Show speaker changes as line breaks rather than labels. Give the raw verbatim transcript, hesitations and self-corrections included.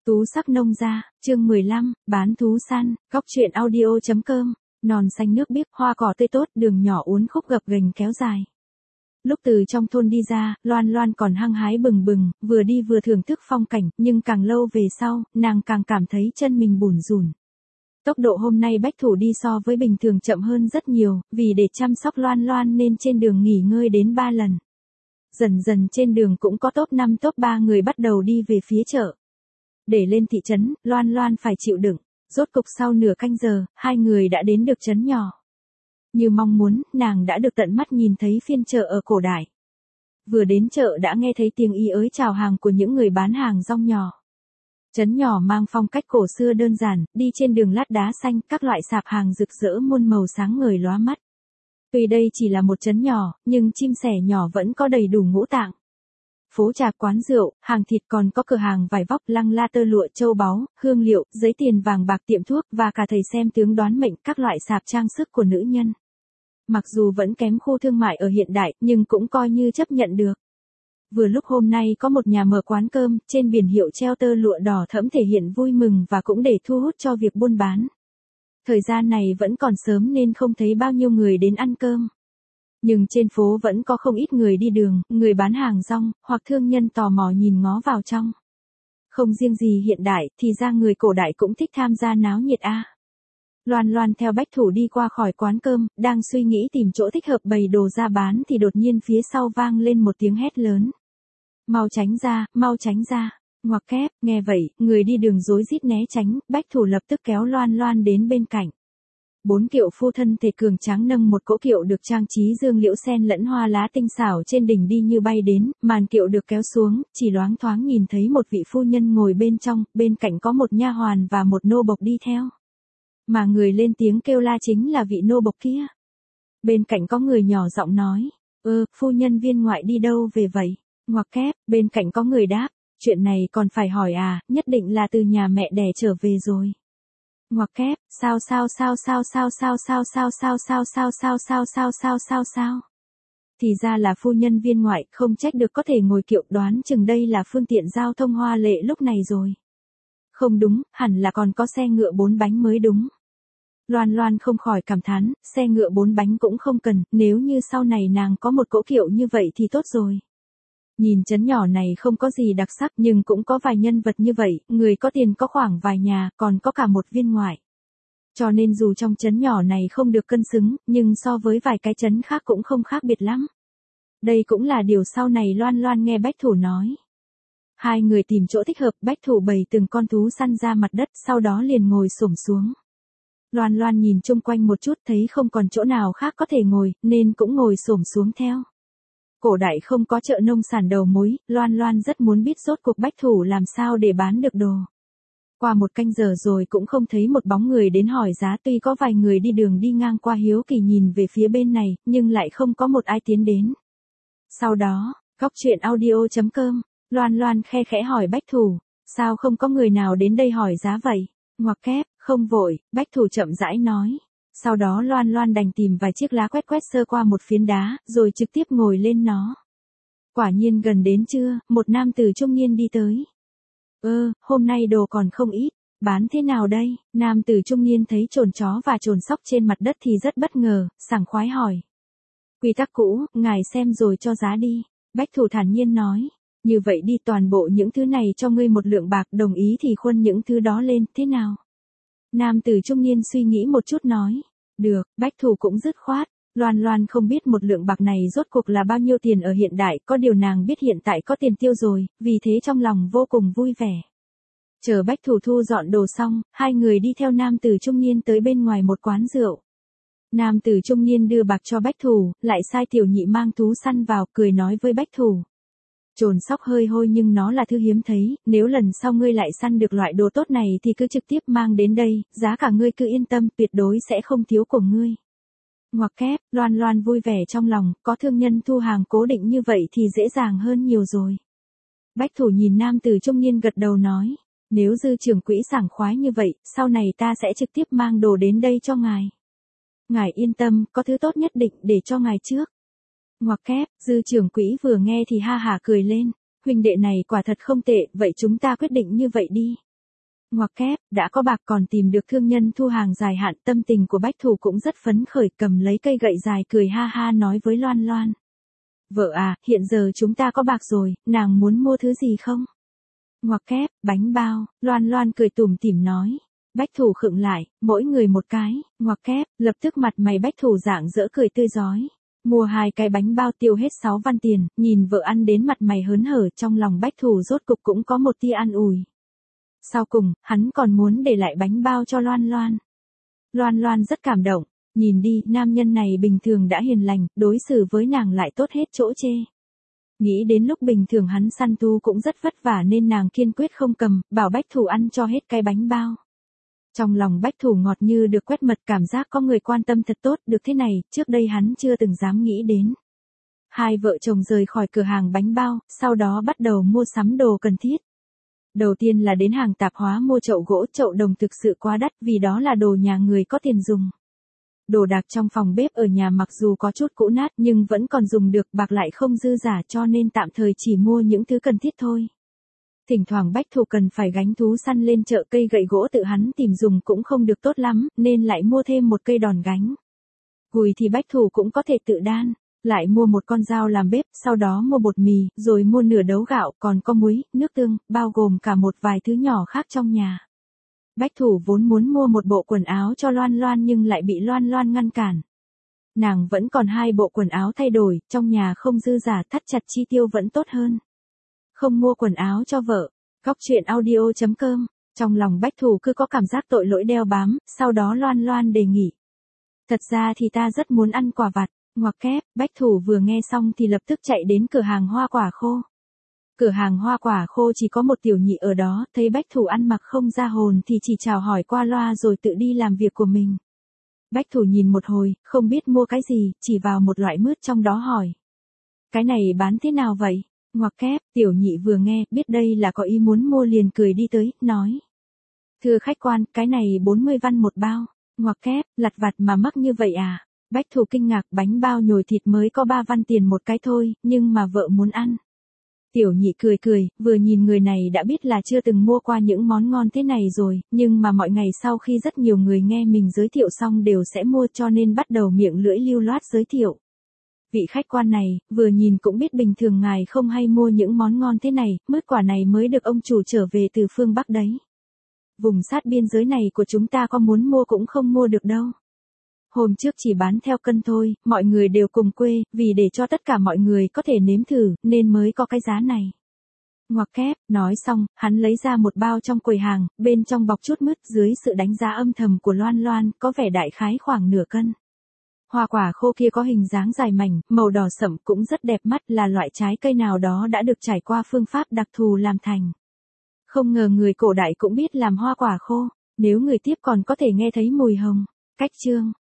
Tú sắc nông gia, chương mười lăm, bán thú săn, góc truyện audio chấm com, non xanh nước biếc, hoa cỏ tươi tốt, đường nhỏ uốn khúc gập ghềnh kéo dài. Lúc từ trong thôn đi ra, Loan Loan còn hăng hái bừng bừng, vừa đi vừa thưởng thức phong cảnh, nhưng càng lâu về sau, nàng càng cảm thấy chân mình bủn rủn. Tốc độ hôm nay Bách Thủ đi so với bình thường chậm hơn rất nhiều, vì để chăm sóc Loan Loan nên trên đường nghỉ ngơi đến ba lần. Dần dần trên đường cũng có top năm top ba người bắt đầu đi về phía chợ. Để lên thị trấn, Loan Loan phải chịu đựng. Rốt cục sau nửa canh giờ, hai người đã đến được trấn nhỏ. Như mong muốn, nàng đã được tận mắt nhìn thấy phiên chợ ở cổ đại. Vừa đến chợ đã nghe thấy tiếng y ới chào hàng của những người bán hàng rong nhỏ. Trấn nhỏ mang phong cách cổ xưa đơn giản, đi trên đường lát đá xanh, các loại sạp hàng rực rỡ muôn màu sáng ngời lóa mắt. Tuy đây chỉ là một trấn nhỏ, nhưng chim sẻ nhỏ vẫn có đầy đủ ngũ tạng. Phố trà quán rượu, hàng thịt, còn có cửa hàng vải vóc, lăng la tơ lụa, châu báu, hương liệu, giấy tiền vàng bạc, tiệm thuốc và cả thầy xem tướng đoán mệnh, các loại sạp trang sức của nữ nhân. Mặc dù vẫn kém khu thương mại ở hiện đại, nhưng cũng coi như chấp nhận được. Vừa lúc hôm nay có một nhà mở quán cơm, trên biển hiệu treo tơ lụa đỏ thẫm thể hiện vui mừng và cũng để thu hút cho việc buôn bán. Thời gian này vẫn còn sớm nên không thấy bao nhiêu người đến ăn cơm. Nhưng trên phố vẫn có không ít người đi đường, người bán hàng rong, hoặc thương nhân tò mò nhìn ngó vào trong. Không riêng gì hiện đại, thì ra người cổ đại cũng thích tham gia náo nhiệt a. À. Loan Loan theo Bách Thủ đi qua khỏi quán cơm, đang suy nghĩ tìm chỗ thích hợp bày đồ ra bán thì đột nhiên phía sau vang lên một tiếng hét lớn. Mau tránh ra, mau tránh ra. Ngoặc kép, nghe vậy, người đi đường rối rít né tránh, Bách Thủ lập tức kéo Loan Loan đến bên cạnh. Bốn kiệu phu thân thể cường tráng nâng một cỗ kiệu được trang trí dương liễu sen lẫn hoa lá tinh xảo trên đỉnh đi như bay đến, màn kiệu được kéo xuống, chỉ loáng thoáng nhìn thấy một vị phu nhân ngồi bên trong, bên cạnh có một nha hoàn và một nô bộc đi theo. Mà người lên tiếng kêu la chính là vị nô bộc kia. Bên cạnh có người nhỏ giọng nói, ơ, phu nhân viên ngoại đi đâu về vậy? Ngoặc kép, bên cạnh có người đáp, chuyện này còn phải hỏi à, nhất định là từ nhà mẹ đẻ trở về rồi. Ngoặc kép, sao sao sao sao sao sao sao sao sao sao sao sao sao sao sao sao sao. Thì ra là phu nhân viên ngoại, không trách được có thể ngồi kiệu, đoán chừng đây là phương tiện giao thông hoa lệ lúc này rồi. Không đúng, hẳn là còn có xe ngựa bốn bánh mới đúng. Loan Loan không khỏi cảm thán, xe ngựa bốn bánh cũng không cần, nếu như sau này nàng có một cỗ kiệu như vậy thì tốt rồi. Nhìn trấn nhỏ này không có gì đặc sắc nhưng cũng có vài nhân vật như vậy, người có tiền có khoảng vài nhà, còn có cả một viên ngoại. Cho nên dù trong trấn nhỏ này không được cân xứng, nhưng so với vài cái trấn khác cũng không khác biệt lắm. Đây cũng là điều sau này Loan Loan nghe Bách Thủ nói. Hai người tìm chỗ thích hợp, Bách Thủ bày từng con thú săn ra mặt đất, sau đó liền ngồi xổm xuống. Loan Loan nhìn chung quanh một chút thấy không còn chỗ nào khác có thể ngồi, nên cũng ngồi xổm xuống theo. Cổ đại không có chợ nông sản đầu mối, Loan Loan rất muốn biết rốt cuộc Bách Thủ làm sao để bán được đồ. Qua một canh giờ rồi cũng không thấy một bóng người đến hỏi giá, tuy có vài người đi đường đi ngang qua hiếu kỳ nhìn về phía bên này, nhưng lại không có một ai tiến đến. Sau đó, góc truyện audio chấm com, Loan Loan khe khẽ hỏi Bách Thủ, sao không có người nào đến đây hỏi giá vậy? Ngoặc kép, không vội, Bách Thủ chậm rãi nói. Sau đó Loan Loan đành tìm vài chiếc lá quét quét sơ qua một phiến đá, rồi trực tiếp ngồi lên nó. Quả nhiên gần đến trưa, một nam tử trung niên đi tới. Ơ, hôm nay đồ còn không ít, bán thế nào đây? Nam tử trung niên thấy chồn chó và chồn sóc trên mặt đất thì rất bất ngờ, sảng khoái hỏi. Quy tắc cũ, ngài xem rồi cho giá đi. Bách Thủ thản nhiên nói. Như vậy đi, toàn bộ những thứ này cho ngươi một lượng bạc, đồng ý thì khuân những thứ đó lên, thế nào? Nam tử trung niên suy nghĩ một chút nói. Được, Bách Thủ cũng dứt khoát. Loan Loan không biết một lượng bạc này rốt cuộc là bao nhiêu tiền ở hiện đại, có điều nàng biết hiện tại có tiền tiêu rồi, vì thế trong lòng vô cùng vui vẻ. Chờ Bách Thủ thu dọn đồ xong, hai người đi theo nam tử trung niên tới bên ngoài một quán rượu. Nam tử trung niên đưa bạc cho Bách Thủ, lại sai tiểu nhị mang thú săn vào, cười nói với Bách Thủ. Chồn sóc hơi hôi nhưng nó là thứ hiếm thấy, nếu lần sau ngươi lại săn được loại đồ tốt này thì cứ trực tiếp mang đến đây, giá cả ngươi cứ yên tâm, tuyệt đối sẽ không thiếu của ngươi. Ngoặc kép, Loan Loan vui vẻ trong lòng, có thương nhân thu hàng cố định như vậy thì dễ dàng hơn nhiều rồi. Bách Thủ nhìn nam tử trung niên gật đầu nói, nếu dư trưởng quỹ sảng khoái như vậy, sau này ta sẽ trực tiếp mang đồ đến đây cho ngài. Ngài yên tâm, có thứ tốt nhất định để cho ngài trước. Ngoặc kép, dư trưởng quỹ vừa nghe thì ha hả cười lên, huynh đệ này quả thật không tệ, vậy chúng ta quyết định như vậy đi. Ngoặc kép, đã có bạc còn tìm được thương nhân thu hàng dài hạn, tâm tình của Bách Thủ cũng rất phấn khởi, cầm lấy cây gậy dài cười ha ha nói với Loan Loan. Vợ à, hiện giờ chúng ta có bạc rồi, nàng muốn mua thứ gì không? Ngoặc kép, bánh bao, Loan Loan cười tủm tỉm nói. Bách Thủ khựng lại, mỗi người một cái, ngoặc kép, lập tức mặt mày Bách Thủ rạng rỡ cười tươi rói. Mua hai cái bánh bao tiêu hết sáu văn tiền, nhìn vợ ăn đến mặt mày hớn hở, trong lòng Bách Thủ rốt cục cũng có một tia an ủi. Sau cùng, hắn còn muốn để lại bánh bao cho Loan Loan. Loan Loan rất cảm động, nhìn đi, nam nhân này bình thường đã hiền lành, đối xử với nàng lại tốt hết chỗ chê. Nghĩ đến lúc bình thường hắn săn thu cũng rất vất vả nên nàng kiên quyết không cầm, bảo Bách Thủ ăn cho hết cái bánh bao. Trong lòng Bách Thủ ngọt như được quét mật, cảm giác có người quan tâm thật tốt, được thế này, trước đây hắn chưa từng dám nghĩ đến. Hai vợ chồng rời khỏi cửa hàng bánh bao, sau đó bắt đầu mua sắm đồ cần thiết. Đầu tiên là đến hàng tạp hóa mua chậu gỗ, chậu đồng thực sự quá đắt vì đó là đồ nhà người có tiền dùng. Đồ đạc trong phòng bếp ở nhà mặc dù có chút cũ nát nhưng vẫn còn dùng được, bạc lại không dư giả cho nên tạm thời chỉ mua những thứ cần thiết thôi. Thỉnh thoảng Bách Thủ cần phải gánh thú săn lên chợ, cây gậy gỗ tự hắn tìm dùng cũng không được tốt lắm, nên lại mua thêm một cây đòn gánh. Gùi thì Bách Thủ cũng có thể tự đan, lại mua một con dao làm bếp, sau đó mua bột mì, rồi mua nửa đấu gạo, còn có muối, nước tương, bao gồm cả một vài thứ nhỏ khác trong nhà. Bách Thủ vốn muốn mua một bộ quần áo cho Loan Loan nhưng lại bị Loan Loan ngăn cản. Nàng vẫn còn hai bộ quần áo thay đổi, trong nhà không dư giả, thắt chặt chi tiêu vẫn tốt hơn. Không mua quần áo cho vợ. Góc truyện audio chấm com. Trong lòng Bách Thủ cứ có cảm giác tội lỗi đeo bám, sau đó Loan Loan đề nghị. Thật ra thì ta rất muốn ăn quả vặt. Ngoặc kép, Bách Thủ vừa nghe xong thì lập tức chạy đến cửa hàng hoa quả khô. Cửa hàng hoa quả khô chỉ có một tiểu nhị ở đó, thấy Bách Thủ ăn mặc không ra hồn thì chỉ chào hỏi qua loa rồi tự đi làm việc của mình. Bách Thủ nhìn một hồi, không biết mua cái gì, chỉ vào một loại mứt trong đó hỏi. Cái này bán thế nào vậy? Ngoặc kép, tiểu nhị vừa nghe, biết đây là có ý muốn mua liền cười đi tới, nói. Thưa khách quan, cái này bốn mươi văn một bao. Ngoặc kép, lặt vặt mà mắc như vậy à? Bách Thủ kinh ngạc, bánh bao nhồi thịt mới có ba văn tiền một cái thôi, nhưng mà vợ muốn ăn. Tiểu nhị cười cười, vừa nhìn người này đã biết là chưa từng mua qua những món ngon thế này rồi, nhưng mà mọi ngày sau khi rất nhiều người nghe mình giới thiệu xong đều sẽ mua cho nên bắt đầu miệng lưỡi lưu loát giới thiệu. Vị khách quan này, vừa nhìn cũng biết bình thường ngài không hay mua những món ngon thế này, mứt quả này mới được ông chủ trở về từ phương Bắc đấy. Vùng sát biên giới này của chúng ta có muốn mua cũng không mua được đâu. Hôm trước chỉ bán theo cân thôi, mọi người đều cùng quê, vì để cho tất cả mọi người có thể nếm thử, nên mới có cái giá này. Ngoặc kép, nói xong, hắn lấy ra một bao trong quầy hàng, bên trong bọc chút mứt, dưới sự đánh giá âm thầm của Loan Loan, có vẻ đại khái khoảng nửa cân. Hoa quả khô kia có hình dáng dài mảnh, màu đỏ sẫm cũng rất đẹp mắt, là loại trái cây nào đó đã được trải qua phương pháp đặc thù làm thành. Không ngờ người cổ đại cũng biết làm hoa quả khô, nếu người tiếp còn có thể nghe thấy mùi hồng. Cách chương